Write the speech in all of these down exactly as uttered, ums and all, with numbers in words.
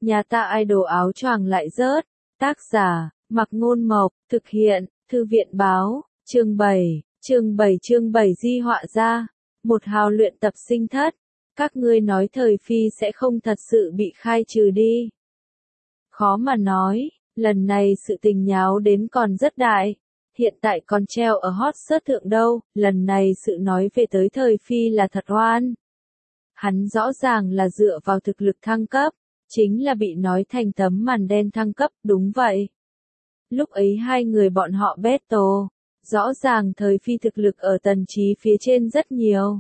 Nhà ta idol áo choàng lại rớt. Tác giả, Mặc Ngôn Mộc, thực hiện, Thư viện Báo, chương bảy, chương bảy chương bảy di họa ra. Một hào luyện tập sinh thất. Các ngươi nói thời phi sẽ không thật sự bị khai trừ đi. Khó mà nói, lần này sự tình nháo đến còn rất đại. Hiện tại còn treo ở hot search thượng đâu, lần này sự nói về tới thời phi là thật oan. Hắn rõ ràng là dựa vào thực lực thăng cấp, chính là bị nói thành tấm màn đen thăng cấp, đúng vậy. Lúc ấy hai người bọn họ battle, rõ ràng thời phi thực lực ở Tần Chí phía trên rất nhiều.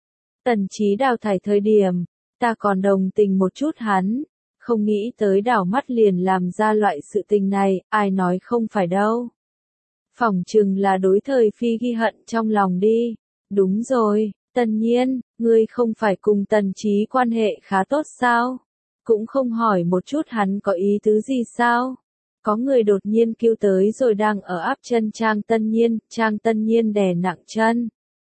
Tần Chí đào thải thời điểm, ta còn đồng tình một chút hắn, không nghĩ tới đảo mắt liền làm ra loại sự tình này, ai nói không phải đâu. Phỏng chừng là đối thời phi ghi hận trong lòng đi. Đúng rồi, Tần Nhiên, ngươi không phải cùng Tần Chí quan hệ khá tốt sao? Cũng không hỏi một chút hắn có ý tứ gì sao? Có người đột nhiên kêu tới rồi đang ở áp chân Trang Tân Nhiên, Trang Tân Nhiên đè nặng chân.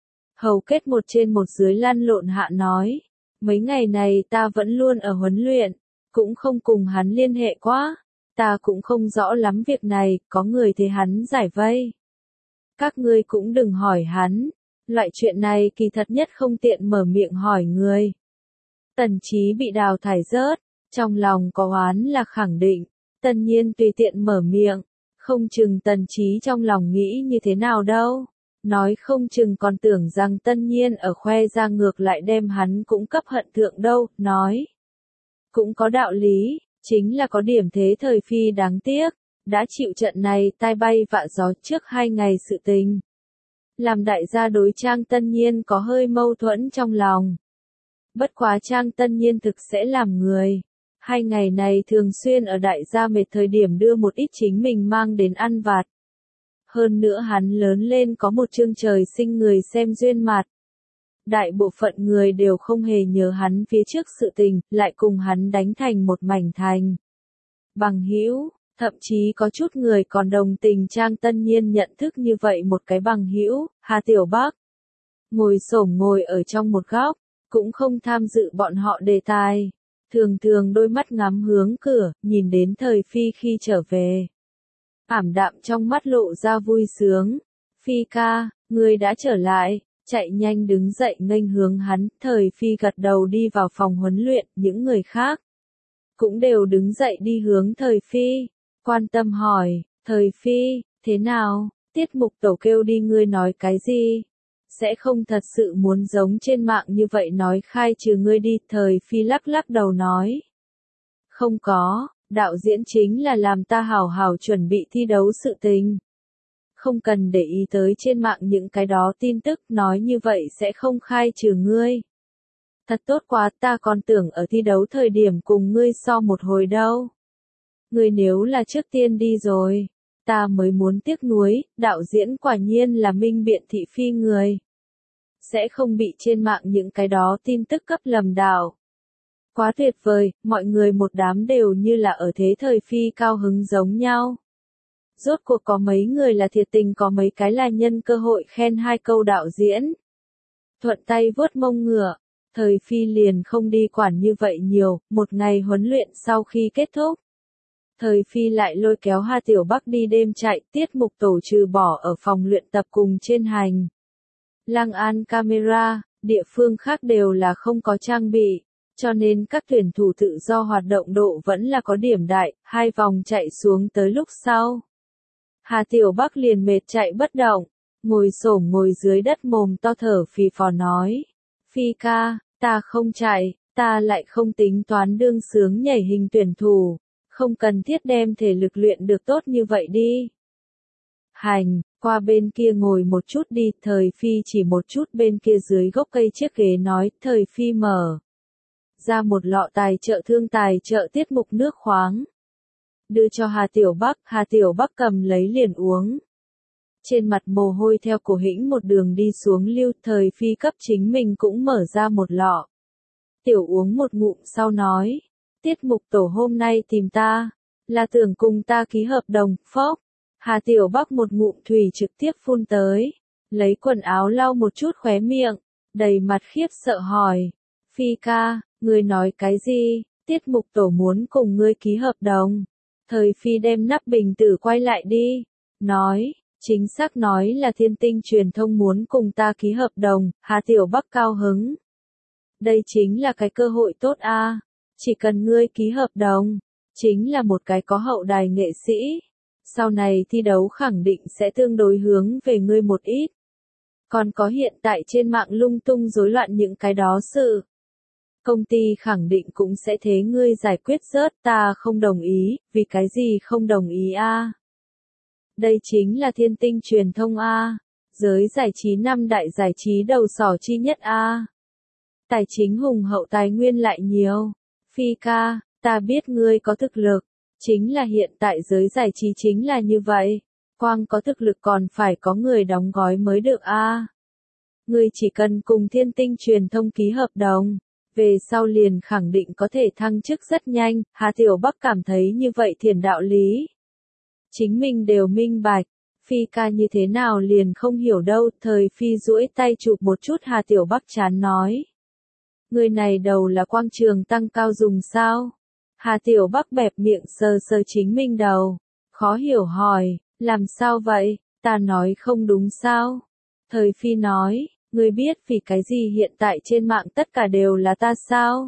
Hầu kết một trên một dưới lăn lộn hạ nói, mấy ngày này ta vẫn luôn ở huấn luyện, cũng không cùng hắn liên hệ quá, ta cũng không rõ lắm việc này, có người thế hắn giải vây. Các ngươi cũng đừng hỏi hắn, loại chuyện này kỳ thật nhất không tiện mở miệng hỏi người. Tần Chí bị đào thải rớt, trong lòng có oán là khẳng định, Tân Nhiên tùy tiện mở miệng, không chừng Tần Chí trong lòng nghĩ như thế nào đâu. Nói không chừng còn tưởng rằng Tân Nhiên ở khoe ra ngược lại đem hắn cũng cấp hận thượng đâu, nói. Cũng có đạo lý, chính là có điểm thế thời phi đáng tiếc, đã chịu trận này tai bay vạ gió trước hai ngày sự tình. Làm đại gia đối Trang Tân Nhiên có hơi mâu thuẫn trong lòng. Bất quá Trang Tân Nhiên thực sẽ làm người. Hai ngày này thường xuyên ở đại gia mệt thời điểm đưa một ít chính mình mang đến ăn vặt. Hơn nữa hắn lớn lên có một chương trời sinh người xem duyên mặt. Đại bộ phận người đều không hề nhớ hắn phía trước sự tình, lại cùng hắn đánh thành một mảnh thành. Bằng hữu, thậm chí có chút người còn đồng tình Trang Tân Nhiên nhận thức như vậy một cái bằng hữu, Hà Tiểu Bắc. Ngồi xổm ngồi ở trong một góc, cũng không tham dự bọn họ đề tài. Thường thường đôi mắt ngắm hướng cửa, nhìn đến thời phi khi trở về. Ảm đạm trong mắt lộ ra vui sướng. Phi ca, ngươi đã trở lại, chạy nhanh đứng dậy nghênh hướng hắn, thời phi gật đầu đi vào phòng huấn luyện, những người khác cũng đều đứng dậy đi hướng thời phi, quan tâm hỏi, thời phi, thế nào, tiết mục tổ kêu đi ngươi nói cái gì? Sẽ không thật sự muốn giống trên mạng như vậy nói khai trừ ngươi đi, thời phi lắc lắc đầu nói. Không có. Đạo diễn chính là làm ta hào hào chuẩn bị thi đấu sự tình. Không cần để ý tới trên mạng những cái đó tin tức, nói như vậy sẽ không khai trừ ngươi. Thật tốt quá, ta còn tưởng ở thi đấu thời điểm cùng ngươi so một hồi đâu. Ngươi nếu là trước tiên đi rồi, ta mới muốn tiếc nuối, đạo diễn quả nhiên là minh biện thị phi người. Sẽ không bị trên mạng những cái đó tin tức cấp lầm đạo. Quá tuyệt vời, mọi người một đám đều như là ở thế thời phi cao hứng giống nhau. Rốt cuộc có mấy người là thiệt tình, có mấy cái là nhân cơ hội khen hai câu đạo diễn. Thuận tay vuốt mông ngựa, thời phi liền không đi quản như vậy nhiều, một ngày huấn luyện sau khi kết thúc. Thời phi lại lôi kéo Hà Tiểu Bắc đi đêm chạy, tiết mục tổ trừ bỏ ở phòng luyện tập cùng trên hành. Lăng An camera, địa phương khác đều là không có trang bị. Cho nên các tuyển thủ tự do hoạt động độ vẫn là có điểm đại, hai vòng chạy xuống tới lúc sau. Hà Tiểu Bắc liền mệt chạy bất động, ngồi xổm ngồi dưới đất mồm to thở phì phò nói. Phi ca, ta không chạy, ta lại không tính toán đương sướng nhảy hình tuyển thủ, không cần thiết đem thể lực luyện được tốt như vậy đi. Hành, qua bên kia ngồi một chút đi, thời phi chỉ một chút bên kia dưới gốc cây chiếc ghế nói, thời phi mở. Ra một lọ tài trợ thương tài trợ tiết mục nước khoáng. Đưa cho Hà Tiểu Bắc, Hà Tiểu Bắc cầm lấy liền uống. Trên mặt mồ hôi theo cổ hĩnh một đường đi xuống lưu, thời phi cấp chính mình cũng mở ra một lọ. Tiểu uống một ngụm sau nói, tiết mục tổ hôm nay tìm ta, là tưởng cùng ta ký hợp đồng, phốc. Hà Tiểu Bắc một ngụm thủy trực tiếp phun tới, lấy quần áo lau một chút khóe miệng, đầy mặt khiếp sợ hỏi, Phi ca, ngươi nói cái gì? Tiết mục tổ muốn cùng ngươi ký hợp đồng. Thời Phi đem nắp bình tử quay lại đi. Nói, chính xác nói là Thiên Tinh truyền thông muốn cùng ta ký hợp đồng, Hà Tiểu Bắc cao hứng. Đây chính là cái cơ hội tốt a. Chỉ cần ngươi ký hợp đồng, chính là một cái có hậu đài nghệ sĩ. Sau này thi đấu khẳng định sẽ tương đối hướng về ngươi một ít. Còn có hiện tại trên mạng lung tung rối loạn những cái đó sự. Công ty khẳng định cũng sẽ thế ngươi giải quyết rớt, ta không đồng ý, vì cái gì không đồng ý a? Đây chính là Thiên Tinh truyền thông a, giới giải trí năm đại giải trí đầu sỏ chi nhất a. Tài chính hùng hậu tài nguyên lại nhiều. Phi ca, ta biết ngươi có thực lực, chính là hiện tại giới giải trí chính là như vậy, quang có thực lực còn phải có người đóng gói mới được a. Ngươi chỉ cần cùng Thiên Tinh truyền thông ký hợp đồng, về sau liền khẳng định có thể thăng chức rất nhanh, Hà Tiểu Bắc cảm thấy như vậy thiền đạo lý. Chính mình đều minh bạch, Phi ca như thế nào liền không hiểu đâu, Thời Phi duỗi tay chụp một chút Hà Tiểu Bắc chán nói. Người này đầu là quang trường tăng cao dùng sao? Hà Tiểu Bắc bẹp miệng sờ sờ chính mình đầu, khó hiểu hỏi, làm sao vậy, ta nói không đúng sao? Thời Phi nói, ngươi biết vì cái gì hiện tại trên mạng tất cả đều là ta sao?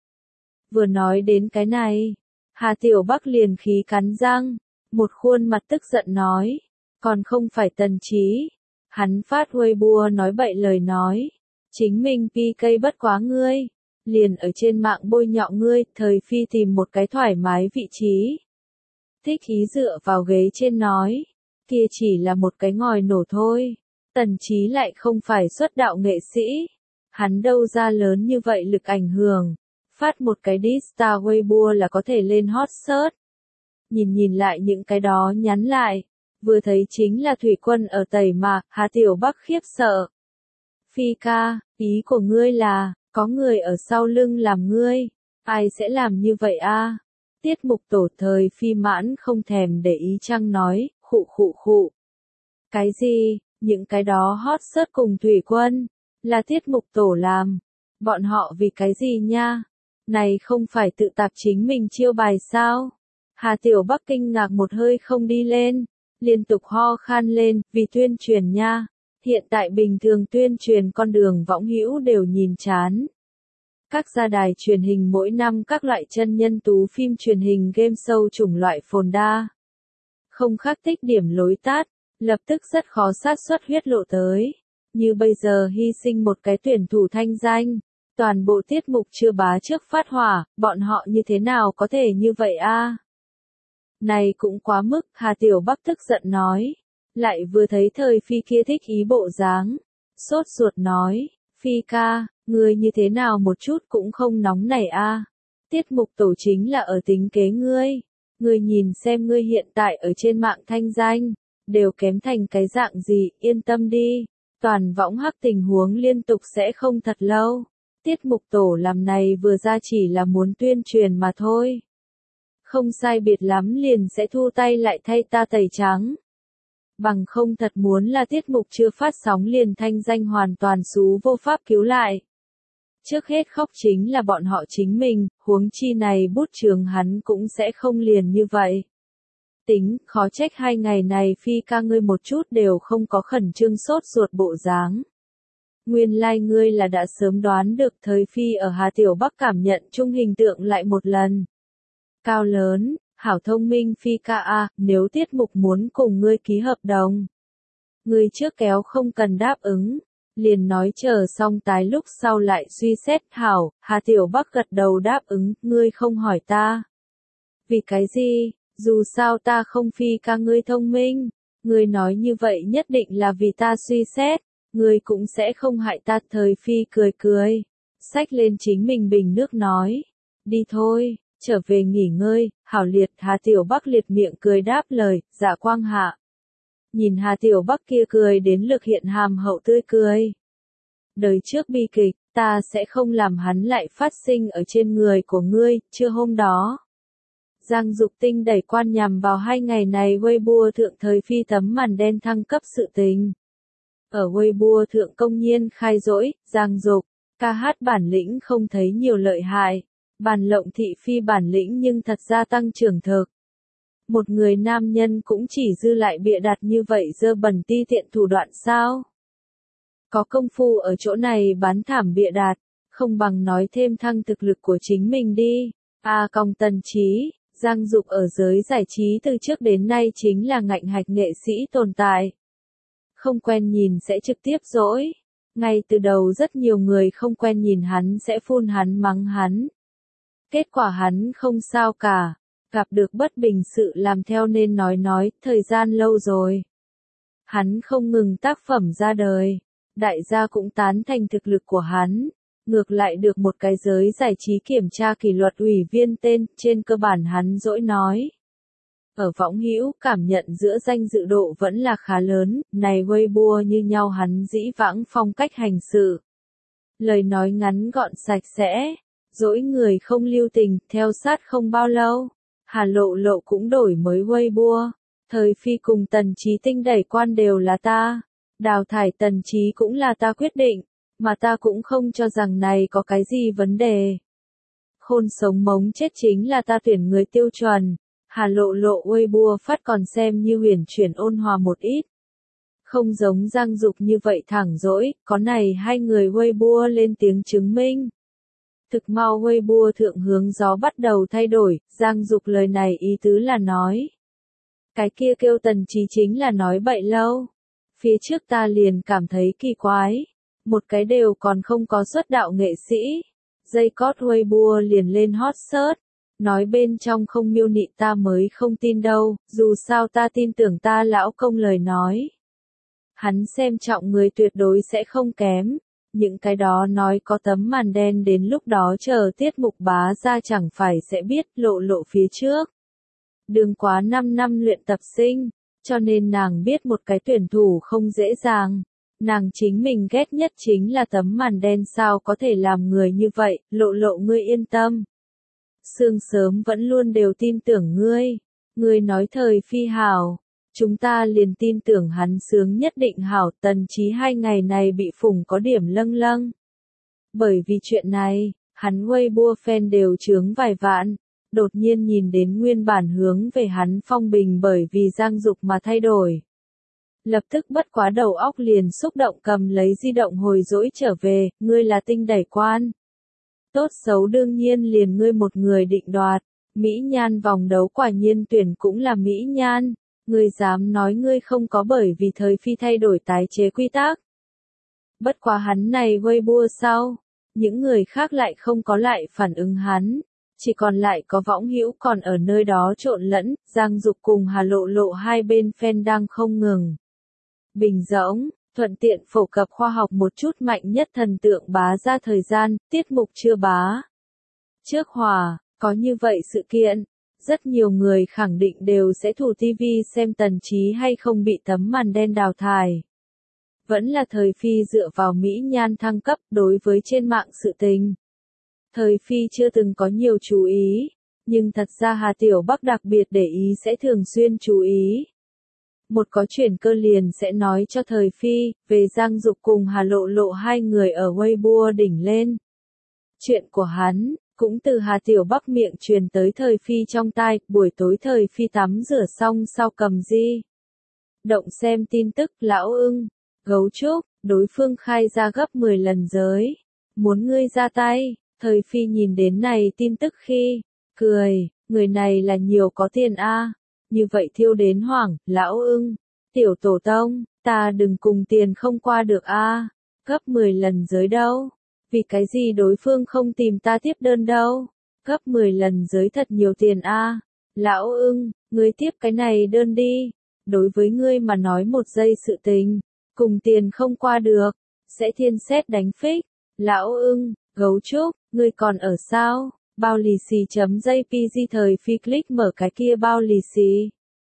Vừa nói đến cái này, Hà Tiểu Bắc liền khí cắn răng, một khuôn mặt tức giận nói, còn không phải Tần Chí. Hắn phát Weibo nói bậy lời nói, chính mình pê ca bất quá ngươi, liền ở trên mạng bôi nhọ ngươi. Thời Phi tìm một cái thoải mái vị trí, thích ý dựa vào ghế trên nói, kia chỉ là một cái ngòi nổ thôi. Tần Chí lại không phải xuất đạo nghệ sĩ, hắn đâu ra lớn như vậy lực ảnh hưởng, phát một cái diss star Weibo là có thể lên hot search. Nhìn nhìn lại những cái đó nhắn lại, vừa thấy chính là Thủy Quân ở tẩy mạc, Hà Tiểu Bắc khiếp sợ. Phi ca, ý của ngươi là, có người ở sau lưng làm ngươi, ai sẽ làm như vậy a? Tiết mục tổ Thời Phi mãn không thèm để ý chăng nói, khụ khụ khụ. Cái gì, những cái đó hot search cùng Thủy Quân, là tiết mục tổ làm, bọn họ vì cái gì nha? Này không phải tự tạp chính mình chiêu bài sao? Hà Tiểu Bắc kinh ngạc một hơi không đi lên, liên tục ho khan lên, vì tuyên truyền nha. Hiện tại bình thường tuyên truyền con đường võng hữu đều nhìn chán. Các gia đài truyền hình mỗi năm các loại chân nhân tú phim truyền hình game show chủng loại phồn đa. Không khác tích điểm lối tát, lập tức rất khó sát xuất huyết lộ tới. Như bây giờ hy sinh một cái tuyển thủ thanh danh, toàn bộ tiết mục chưa bá trước phát hỏa, bọn họ như thế nào có thể như vậy a? Này cũng quá mức, Hà Tiểu Bắc tức giận nói. Lại vừa thấy Thời Phi kia thích ý bộ dáng, sốt ruột nói, Phi ca, ngươi như thế nào một chút cũng không nóng nảy a? Tiết mục tổ chính là ở tính kế ngươi. Ngươi nhìn xem ngươi hiện tại ở trên mạng thanh danh, đều kém thành cái dạng gì, yên tâm đi. Toàn võng hắc tình huống liên tục sẽ không thật lâu. Tiết mục tổ làm này vừa ra chỉ là muốn tuyên truyền mà thôi. Không sai biệt lắm liền sẽ thu tay lại thay ta tẩy trắng. Bằng không thật muốn là tiết mục chưa phát sóng liền thanh danh hoàn toàn xú vô pháp cứu lại. Trước hết khóc chính là bọn họ chính mình, huống chi này bút trường hắn cũng sẽ không liền như vậy. Tính, khó trách hai ngày này Phi ca ngươi một chút đều không có khẩn trương sốt ruột bộ dáng. Nguyên lai like ngươi là đã sớm đoán được. Thời Phi ở Hà Tiểu Bắc cảm nhận chung hình tượng lại một lần. Cao lớn, hảo thông minh Phi ca a, nếu tiết mục muốn cùng ngươi ký hợp đồng. Ngươi trước kéo không cần đáp ứng, liền nói chờ xong tái lúc sau lại suy xét. Hảo, Hà Tiểu Bắc gật đầu đáp ứng, ngươi không hỏi ta. Vì cái gì, dù sao ta không Phi ca ngươi thông minh, ngươi nói như vậy nhất định là vì ta suy xét, ngươi cũng sẽ không hại ta. Thời Phi cười cười, xách lên chính mình bình nước nói, đi thôi. Trở về nghỉ ngơi, hảo liệt. Hà Tiểu Bắc liệt miệng cười đáp lời, dạ quang hạ. Nhìn Hà Tiểu Bắc kia cười đến lực hiện hàm hậu tươi cười. Đời trước bi kịch, ta sẽ không làm hắn lại phát sinh ở trên người của ngươi. Trưa hôm đó, Giang Dục Tinh đẩy quan nhằm vào hai ngày này Weibo thượng Thời Phi tấm màn đen thăng cấp sự tình. Ở Weibo thượng công nhiên khai dỗi, Giang Dục, ca hát bản lĩnh không thấy nhiều lợi hại. Bàn lộng thị phi bản lĩnh nhưng thật ra tăng trưởng thực. Một người nam nhân cũng chỉ dư lại bịa đặt như vậy dơ bẩn ti tiện thủ đoạn sao? Có công phu ở chỗ này bán thảm bịa đặt, không bằng nói thêm thăng thực lực của chính mình đi. A còng Tần Chí, Giang Dục ở giới giải trí từ trước đến nay chính là ngạnh hạch nghệ sĩ tồn tại. Không quen nhìn sẽ trực tiếp dỗi. Ngay từ đầu rất nhiều người không quen nhìn hắn sẽ phun hắn mắng hắn. Kết quả hắn không sao cả, gặp được bất bình sự làm theo nên nói nói, thời gian lâu rồi. Hắn không ngừng tác phẩm ra đời, đại gia cũng tán thành thực lực của hắn, ngược lại được một cái giới giải trí kiểm tra kỷ luật ủy viên tên, trên cơ bản hắn dỗi nói. Ở võng hữu cảm nhận giữa danh dự độ vẫn là khá lớn, này Weibo như nhau hắn dĩ vãng phong cách hành sự. Lời nói ngắn gọn sạch sẽ, dỗi người không lưu tình, theo sát không bao lâu. Hà Lộ Lộ cũng đổi mới Weibo, thời phi cùng Tần Chí tinh đẩy quan đều là ta, đào thải Tần Chí cũng là ta quyết định, mà ta cũng không cho rằng này có cái gì vấn đề. Khôn sống mống chết chính là ta tuyển người tiêu chuẩn. Hà Lộ Lộ Weibo phát còn xem như huyền chuyển ôn hòa một ít. Không giống Giang Dục như vậy thẳng dỗi, có này hai người Weibo lên tiếng chứng minh. Thực mau Weibo thượng hướng gió bắt đầu thay đổi, Giang Dục lời này ý tứ là nói. Cái kia kêu Tần Chí chính là nói bậy lâu. Phía trước ta liền cảm thấy kỳ quái. Một cái đều còn không có xuất đạo nghệ sĩ. Dây cót Weibo liền lên hot search. Nói bên trong không miêu nị ta mới không tin đâu, dù sao ta tin tưởng ta lão công lời nói. Hắn xem trọng người tuyệt đối sẽ không kém. Những cái đó nói có tấm màn đen đến lúc đó chờ tiết mục bá ra chẳng phải sẽ biết Lộ Lộ phía trước. Đường quá năm năm luyện tập sinh, cho nên nàng biết một cái tuyển thủ không dễ dàng. Nàng chính mình ghét nhất chính là tấm màn đen sao có thể làm người như vậy, Lộ Lộ ngươi yên tâm. Sương sớm vẫn luôn đều tin tưởng ngươi, ngươi nói thời phi hảo, chúng ta liền tin tưởng hắn sướng nhất định hảo. Tần Chí hai ngày này bị phủng có điểm lâng lâng. Bởi vì chuyện này, hắn Weibo fan đều chướng vài vạn, đột nhiên nhìn đến nguyên bản hướng về hắn phong bình bởi vì Giang Dục mà thay đổi. Lập tức bất quá đầu óc liền xúc động cầm lấy di động hồi dỗi trở về, ngươi là tinh đẩy quan. Tốt xấu đương nhiên liền ngươi một người định đoạt, Mỹ Nhan vòng đấu quả nhiên tuyển cũng là Mỹ Nhan, ngươi dám nói ngươi không có bởi vì thời phi thay đổi tái chế quy tắc. Bất quá hắn này Weibo sau, những người khác lại không có lại phản ứng hắn, chỉ còn lại có võng hữu còn ở nơi đó trộn lẫn, Giang Dục cùng Hà Lộ Lộ hai bên fan đang không ngừng. Bình rỗng. Thuận tiện phổ cập khoa học một chút mạnh nhất thần tượng bá ra thời gian, tiết mục chưa bá. Trước hòa, có như vậy sự kiện, rất nhiều người khẳng định đều sẽ thủ ti vi xem Tần Chí hay không bị tấm màn đen đào thải. Vẫn là thời phi dựa vào Mỹ Nhan thăng cấp đối với trên mạng sự tình. Thời phi chưa từng có nhiều chú ý, nhưng thật ra Hà Tiểu Bắc đặc biệt để ý sẽ thường xuyên chú ý. Một có chuyển cơ liền sẽ nói cho thời phi, về Giang Dục cùng Hà Lộ Lộ hai người ở Weibo đỉnh lên. Chuyện của hắn, cũng từ Hà Tiểu Bắc miệng truyền tới thời phi trong tai, buổi tối thời phi tắm rửa xong sau cầm di động xem tin tức, lão ưng, gấu trúc, đối phương khai ra gấp mười lần giới. Muốn ngươi ra tay, thời phi nhìn đến này tin tức khi, cười, người này là nhiều có tiền a. Như vậy thiêu đến hoảng, lão ưng, tiểu tổ tông, ta đừng cùng tiền không qua được a, à, gấp mười lần giới đâu, vì cái gì đối phương không tìm ta tiếp đơn đâu, gấp mười lần giới thật nhiều tiền a, à. Lão ưng, ngươi tiếp cái này đơn đi, đối với ngươi mà nói một giây sự tình, cùng tiền không qua được, sẽ thiên xét đánh phích, lão ưng, gấu trúc, ngươi còn ở sao? Bao lì xì chấm jpg thời phi click mở cái kia bao lì xì.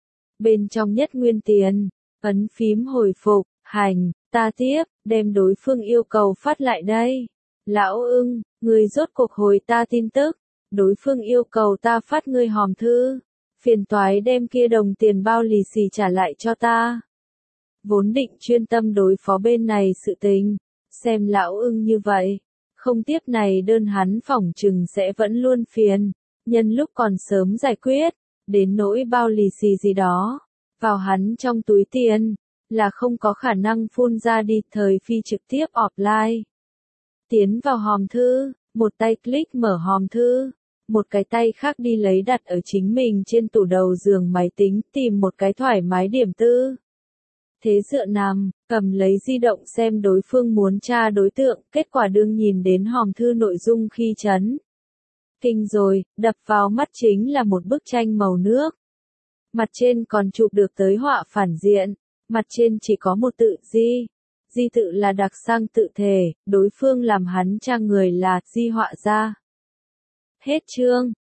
Bên trong nhất nguyên tiền, ấn phím hồi phục, hành, ta tiếp, đem đối phương yêu cầu phát lại đây. Lão ưng, người rốt cuộc hồi ta tin tức, đối phương yêu cầu ta phát ngươi hòm thư. Phiền toái đem kia đồng tiền bao lì xì trả lại cho ta. Vốn định chuyên tâm đối phó bên này sự tình, xem lão ưng như vậy. Không tiếp này đơn hắn phỏng chừng sẽ vẫn luôn phiền, nhân lúc còn sớm giải quyết, đến nỗi bao lì xì gì đó, vào hắn trong túi tiền, là không có khả năng phun ra đi thời phi trực tiếp offline. Tiến vào hòm thư, một tay click mở hòm thư, một cái tay khác đi lấy đặt ở chính mình trên tủ đầu giường máy tính tìm một cái thoải mái điểm tư. Thế dựa nằm, cầm lấy di động xem đối phương muốn tra đối tượng, kết quả đương nhìn đến hòm thư nội dung khi chấn. Kinh rồi, đập vào mắt chính là một bức tranh màu nước. Mặt trên còn chụp được tới họa phản diện, mặt trên chỉ có một tự di. Di tự là đặc sang tự thể, đối phương làm hắn tra người là di họa ra. Hết chương.